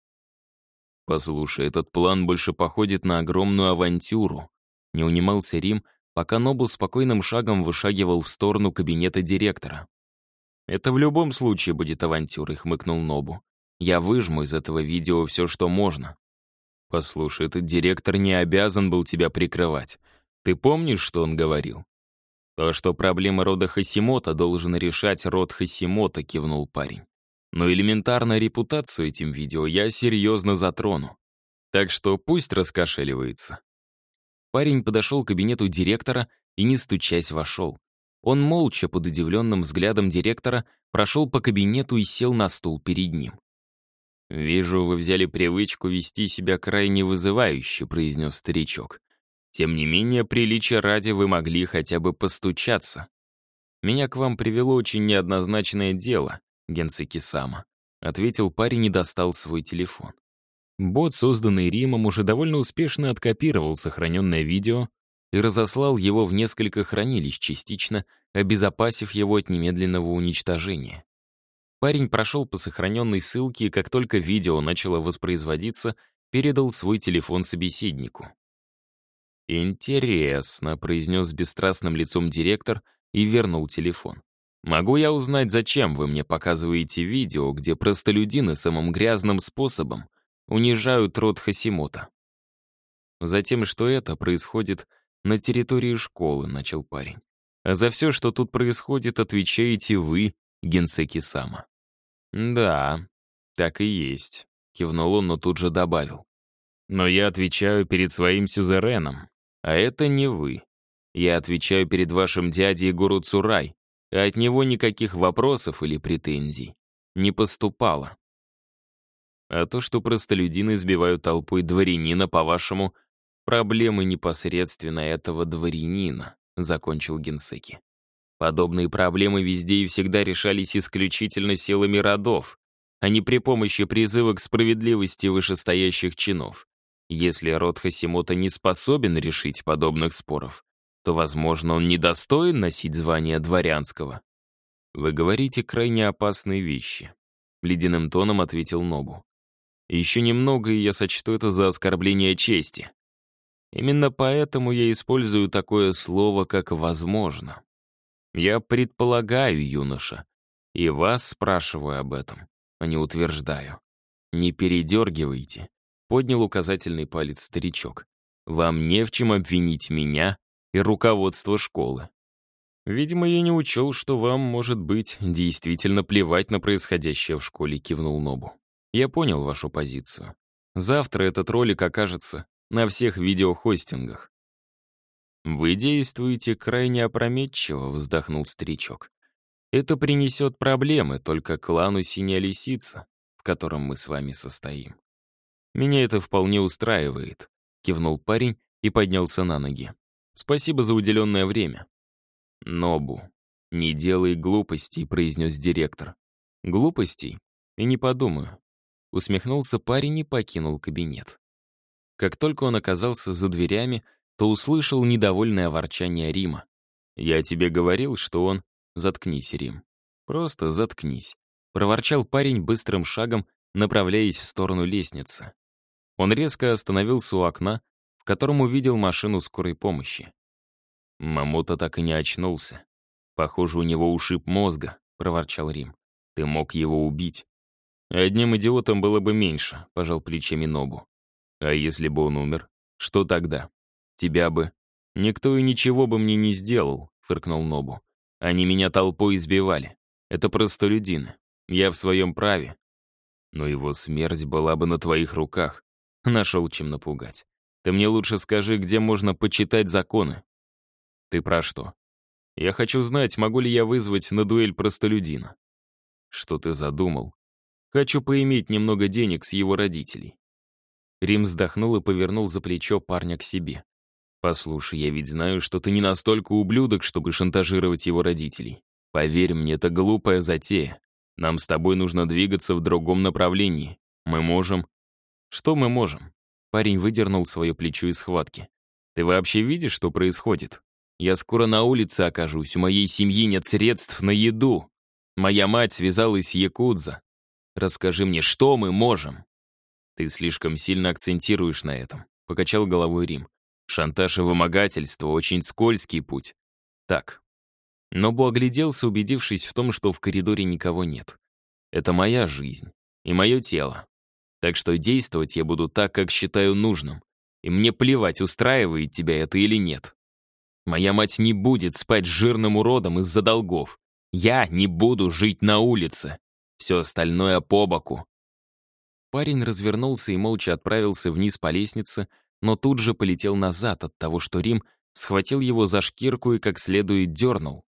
«Послушай, этот план больше походит на огромную авантюру», — не унимался Рим, пока Нобу спокойным шагом вышагивал в сторону кабинета директора. «Это в любом случае будет авантюрой», — хмыкнул Нобу. «Я выжму из этого видео все, что можно». «Послушай, этот директор не обязан был тебя прикрывать. Ты помнишь, что он говорил?» «То, что проблемы рода Хасимото должен решать род Хасимото», — кивнул парень. «Но элементарно репутацию этим видео я серьезно затрону. Так что пусть раскошеливается». Парень подошел к кабинету директора и, не стучась, вошел. Он молча, под удивленным взглядом директора, прошел по кабинету и сел на стул перед ним. «Вижу, вы взяли привычку вести себя крайне вызывающе», — произнес старичок. «Тем не менее, приличия ради вы могли хотя бы постучаться. Меня к вам привело очень неоднозначное дело, Генсеки-сама», — ответил парень и достал свой телефон. Бот, созданный Римом, уже довольно успешно откопировал сохраненное видео и разослал его в несколько хранилищ, частично обезопасив его от немедленного уничтожения. Парень прошел по сохраненной ссылке и, как только видео начало воспроизводиться, передал свой телефон собеседнику. «Интересно», — произнес с бесстрастным лицом директор и вернул телефон. «Могу я узнать, зачем вы мне показываете видео, где простолюдины самым грязным способом унижают род Хасимото?» «Затем, что это происходит на территории школы», — начал парень. «А за все, что тут происходит, отвечаете вы, Генсеки-сама». «Да, так и есть», — кивнул он, но тут же добавил. «Но я отвечаю перед своим сюзереном, а это не вы. Я отвечаю перед вашим дядей Гуру Цурай, а от него никаких вопросов или претензий не поступало. А то, что простолюдины избивают толпой дворянина, по-вашему, проблемы непосредственно этого дворянина», — закончил Генсеки. «Подобные проблемы везде и всегда решались исключительно силами родов, а не при помощи призыва к справедливости вышестоящих чинов. Если род Хасимото не способен решить подобных споров, то, возможно, он недостоин носить звание дворянского». «Вы говорите крайне опасные вещи», — ледяным тоном ответил Нобу. «Еще немного, и я сочту это за оскорбление чести. Именно поэтому я использую такое слово, как «возможно». Я предполагаю, юноша, и вас спрашиваю об этом, а не утверждаю. Не передергивайте», — поднял указательный палец старичок. «Вам не в чем обвинить меня и руководство школы. Видимо, я не учел, что вам, может быть, действительно плевать на происходящее в школе», — кивнул Нобу. «Я понял вашу позицию. Завтра этот ролик окажется на всех видеохостингах». «Вы действуете крайне опрометчиво», — вздохнул старичок. «Это принесет проблемы только клану Синяя Лисица, в котором мы с вами состоим». «Меня это вполне устраивает», — кивнул парень и поднялся на ноги. «Спасибо за уделенное время». «Нобу, не делай глупостей», — произнес директор. «Глупостей? И не подумаю». Усмехнулся парень и покинул кабинет. Как только он оказался за дверями, то услышал недовольное ворчание Рима. «Я тебе говорил, что он...» «Заткнись, Рим. Просто заткнись», — проворчал парень быстрым шагом, направляясь в сторону лестницы. Он резко остановился у окна, в котором увидел машину скорой помощи. «Мамото так и не очнулся. Похоже, у него ушиб мозга», — проворчал Рим. «Ты мог его убить». «Одним идиотом было бы меньше», — пожал плечами Нобу. «А если бы он умер? Что тогда? Тебя бы...» «Никто и ничего бы мне не сделал», — фыркнул Нобу. «Они меня толпой избивали. Это простолюдин. Я в своем праве. Но его смерть была бы на твоих руках. Нашел чем напугать. Ты мне лучше скажи, где можно почитать законы. Ты про что? Я хочу знать, могу ли я вызвать на дуэль простолюдина. Что ты задумал? Хочу поиметь немного денег с его родителей. Рим вздохнул и повернул за плечо парня к себе. «Послушай, я ведь знаю, что ты не настолько ублюдок, чтобы шантажировать его родителей. Поверь мне, это глупая затея. Нам с тобой нужно двигаться в другом направлении. Мы можем...» «Что мы можем?» Парень выдернул свое плечо из схватки. «Ты вообще видишь, что происходит? Я скоро на улице окажусь, у моей семьи нет средств на еду. Моя мать связалась с якудза. Расскажи мне, что мы можем?» «Ты слишком сильно акцентируешь на этом», — покачал головой Рим. «Шантаж и вымогательство — очень скользкий путь. Так». Нобу огляделся, убедившись в том, что в коридоре никого нет. «Это моя жизнь и мое тело. Так что действовать я буду так, как считаю нужным. И мне плевать, устраивает тебя это или нет. Моя мать не будет спать с жирным уродом из-за долгов. Я не буду жить на улице. Все остальное по боку». Парень развернулся и молча отправился вниз по лестнице, но тут же полетел назад от того, что Рим схватил его за шкирку и как следует дернул.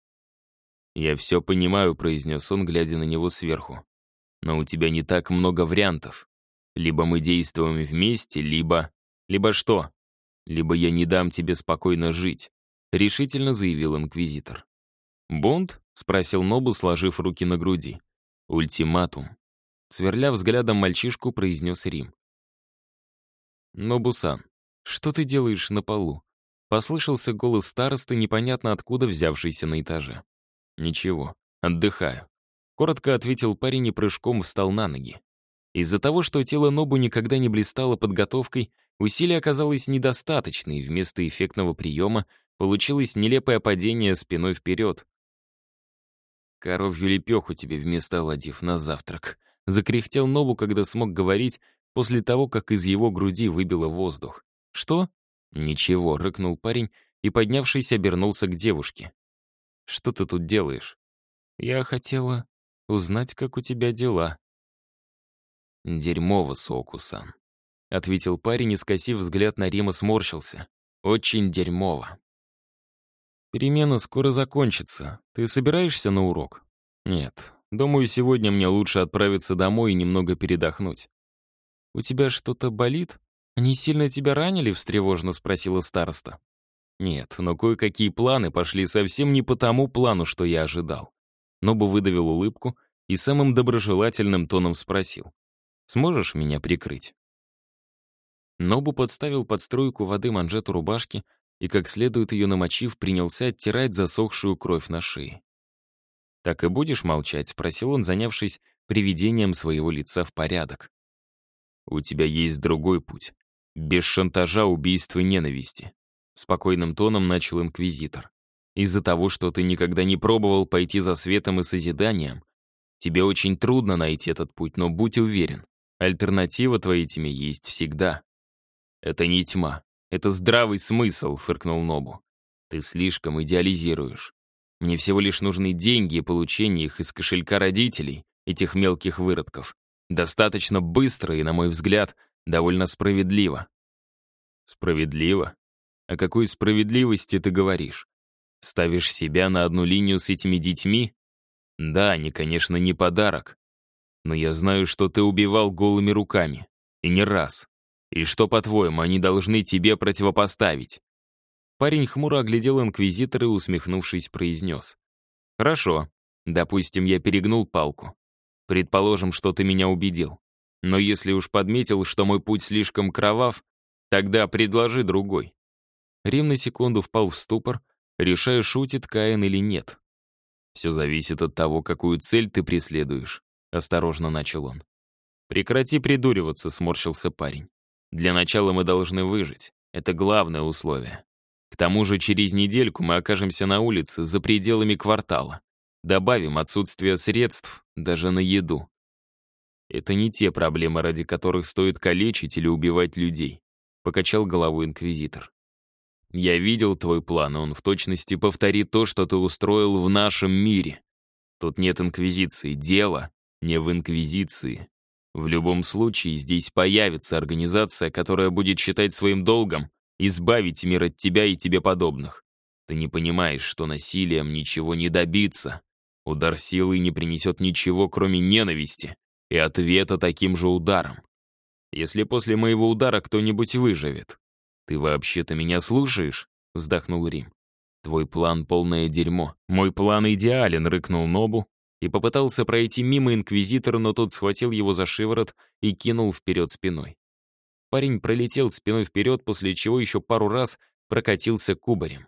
«Я все понимаю», — произнес он, глядя на него сверху. «Но у тебя не так много вариантов. Либо мы действуем вместе, либо... Либо что? Либо я не дам тебе спокойно жить», — решительно заявил инквизитор. «Бунт?» — спросил Нобу, сложив руки на груди. «Ультиматум», — сверля взглядом мальчишку, произнес Рим. «Нобу-сан, что ты делаешь на полу?» Послышался голос старосты, непонятно откуда взявшийся на этаже. «Ничего, отдыхаю», — коротко ответил парень и прыжком встал на ноги. Из-за того, что тело Нобу никогда не блистало подготовкой, усилий оказалось недостаточно, и вместо эффектного приема получилось нелепое падение спиной вперед. «Коровью лепеху тебе вместо оладьев на завтрак», — закряхтел Нобу, когда смог говорить, после того, как из его груди выбило воздух. «Что?» «Ничего», — рыкнул парень и, поднявшись, обернулся к девушке. «Что ты тут делаешь?» «Я хотела узнать, как у тебя дела». «Дерьмово, Соку-сан», — ответил парень и, скосив взгляд на Рима, сморщился. «Очень дерьмово». «Перемена скоро закончится. Ты собираешься на урок?» «Нет. Думаю, сегодня мне лучше отправиться домой и немного передохнуть». «У тебя что-то болит? Они сильно тебя ранили?» — встревоженно спросила староста. «Нет, но кое-какие планы пошли совсем не по тому плану, что я ожидал». Нобу выдавил улыбку и самым доброжелательным тоном спросил. «Сможешь меня прикрыть?» Нобу подставил под струйку воды манжету рубашки и, как следует ее намочив, принялся оттирать засохшую кровь на шее. «Так и будешь молчать?» — спросил он, занявшись приведением своего лица в порядок. «У тебя есть другой путь. Без шантажа, убийства и ненависти», — спокойным тоном начал инквизитор. «Из-за того, что ты никогда не пробовал пойти за светом и созиданием, тебе очень трудно найти этот путь, но будь уверен, альтернатива твоей тьме есть всегда». «Это не тьма, это здравый смысл», — фыркнул Нобу. «Ты слишком идеализируешь. Мне всего лишь нужны деньги и получение их из кошелька родителей, этих мелких выродков. Достаточно быстро и, на мой взгляд, довольно справедливо». «Справедливо? О какой справедливости ты говоришь? Ставишь себя на одну линию с этими детьми? Да, они, конечно, не подарок. Но я знаю, что ты убивал голыми руками. И не раз. И что, по-твоему, они должны тебе противопоставить?» Парень хмуро оглядел инквизитора и, усмехнувшись, произнес. «Хорошо. Допустим, я перегнул палку. Предположим, что ты меня убедил. Но если уж подметил, что мой путь слишком кровав, тогда предложи другой». Рим на секунду впал в ступор, решая, шутит Каин или нет. «Все зависит от того, какую цель ты преследуешь», — осторожно начал он. «Прекрати придуриваться», — сморщился парень. «Для начала мы должны выжить. Это главное условие. К тому же через недельку мы окажемся на улице, за пределами квартала. Добавим отсутствие средств даже на еду. Это не те проблемы, ради которых стоит калечить или убивать людей», — покачал головой инквизитор. «Я видел твой план, и он в точности повторит то, что ты устроил в нашем мире. Тут нет инквизиции. Дело не в инквизиции. В любом случае, здесь появится организация, которая будет считать своим долгом избавить мир от тебя и тебе подобных. Ты не понимаешь, что насилием ничего не добиться. Удар силы не принесет ничего, кроме ненависти, и ответа таким же ударом. Если после моего удара кто-нибудь выживет. «Ты вообще-то меня слушаешь?» — вздохнул Рим. «Твой план — полное дерьмо. Мой план идеален», — рыкнул Нобу и попытался пройти мимо инквизитора, но тот схватил его за шиворот и кинул вперед спиной. Парень пролетел спиной вперед, после чего еще пару раз прокатился кубарем.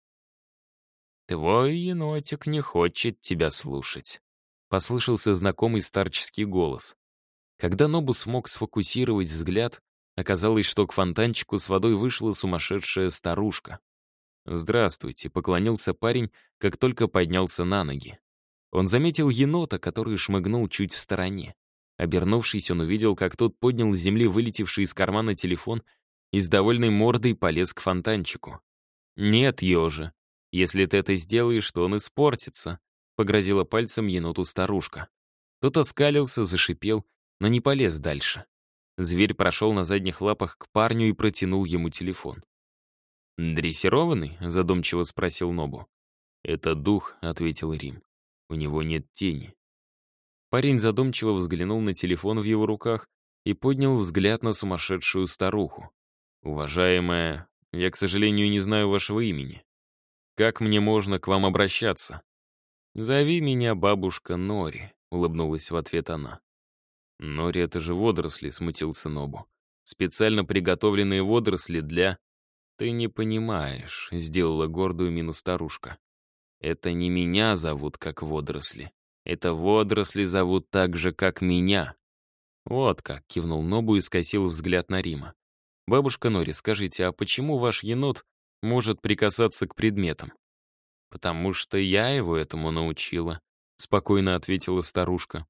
«Твой енотик не хочет тебя слушать», — послышался знакомый старческий голос. Когда Нобу смог сфокусировать взгляд, оказалось, что к фонтанчику с водой вышла сумасшедшая старушка. «Здравствуйте», — поклонился парень, как только поднялся на ноги. Он заметил енота, который шмыгнул чуть в стороне. Обернувшись, он увидел, как тот поднял с земли вылетевший из кармана телефон и с довольной мордой полез к фонтанчику. «Нет, ежа, если ты это сделаешь, то он испортится», — погрозила пальцем еноту старушка. Тот оскалился, зашипел, но не полез дальше. Зверь прошел на задних лапах к парню и протянул ему телефон. «Дрессированный?» — задумчиво спросил Нобу. «Это дух», — ответил Рим. «У него нет тени». Парень задумчиво взглянул на телефон в его руках и поднял взгляд на сумасшедшую старуху. «Уважаемая, я, к сожалению, не знаю вашего имени. Как мне можно к вам обращаться?» «Зови меня бабушка Нори», — улыбнулась в ответ она. «Нори — это же водоросли», — смутился Нобу. «Специально приготовленные водоросли для...» «Ты не понимаешь», — сделала гордую мину старушка. «Это не меня зовут, как водоросли. Это водоросли зовут так же, как меня». «Вот как», — кивнул Нобу и скосил взгляд на Рима. «Бабушка Нори, скажите, а почему ваш енот может прикасаться к предметам?» «Потому что я его этому научила», — спокойно ответила старушка.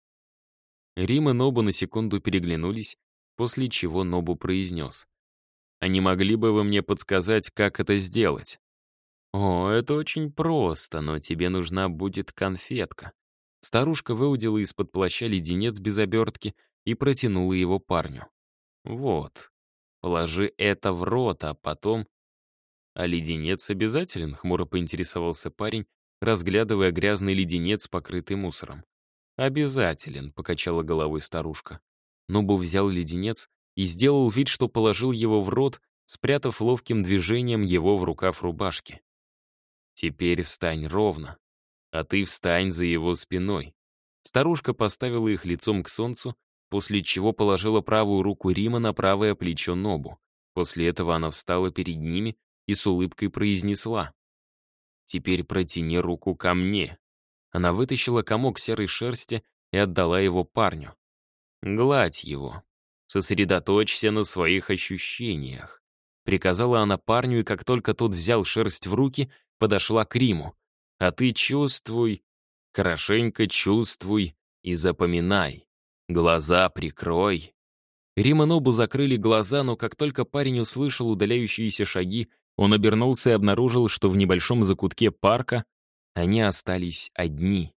Рим и Нобу на секунду переглянулись, после чего Нобу произнес. «А не могли бы вы мне подсказать, как это сделать?» «О, это очень просто, но тебе нужна будет конфетка». Старушка выудила из-под плаща леденец без обертки и протянула его парню. «Вот, положи это в рот, а потом...» «А леденец обязателен?» — хмуро поинтересовался парень, разглядывая грязный леденец, покрытый мусором. «Обязателен», — покачала головой старушка. Нобу взял леденец и сделал вид, что положил его в рот, спрятав ловким движением его в рукав рубашки. «Теперь встань ровно, а ты встань за его спиной». Старушка поставила их лицом к солнцу, после чего положила правую руку Рима на правое плечо Нобу. После этого она встала перед ними и с улыбкой произнесла: «Теперь протяни руку ко мне». Она вытащила комок серой шерсти и отдала его парню. «Гладь его. Сосредоточься на своих ощущениях», — приказала она парню, и как только тот взял шерсть в руки, подошла к Риму. «А ты чувствуй, хорошенько чувствуй и запоминай. Глаза прикрой». Рим и Нобу закрыли глаза, но как только парень услышал удаляющиеся шаги, он обернулся и обнаружил, что в небольшом закутке парка они остались одни.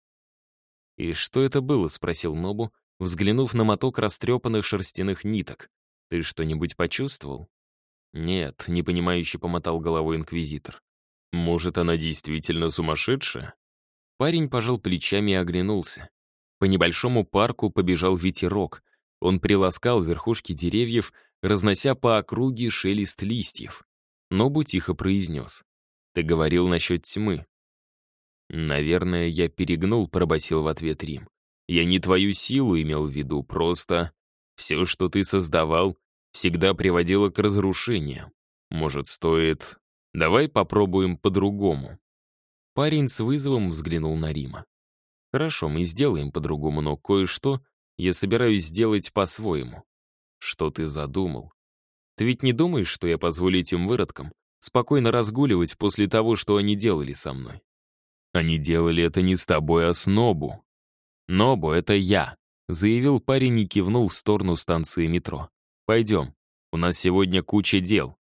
«И что это было?» — спросил Нобу, взглянув на моток растрепанных шерстяных ниток. «Ты что-нибудь почувствовал?» «Нет», — непонимающе помотал головой инквизитор. «Может, она действительно сумасшедшая?» Парень пожал плечами и оглянулся. По небольшому парку побежал ветерок. Он приласкал верхушки деревьев, разнося по округе шелест листьев. Нобу тихо произнес: «Ты говорил насчет тьмы». «Наверное, я перегнул», — пробасил в ответ Рим. «Я не твою силу имел в виду, просто все, что ты создавал, всегда приводило к разрушению. Может, стоит... Давай попробуем по-другому». Парень с вызовом взглянул на Рима. «Хорошо, мы сделаем по-другому, но кое-что я собираюсь сделать по-своему». «Что ты задумал? Ты ведь не думаешь, что я позволю этим выродкам спокойно разгуливать после того, что они делали со мной?» «Они делали это не с тобой, а с Нобу». «Нобу — это я», — заявил парень и кивнул в сторону станции метро. «Пойдем, у нас сегодня куча дел».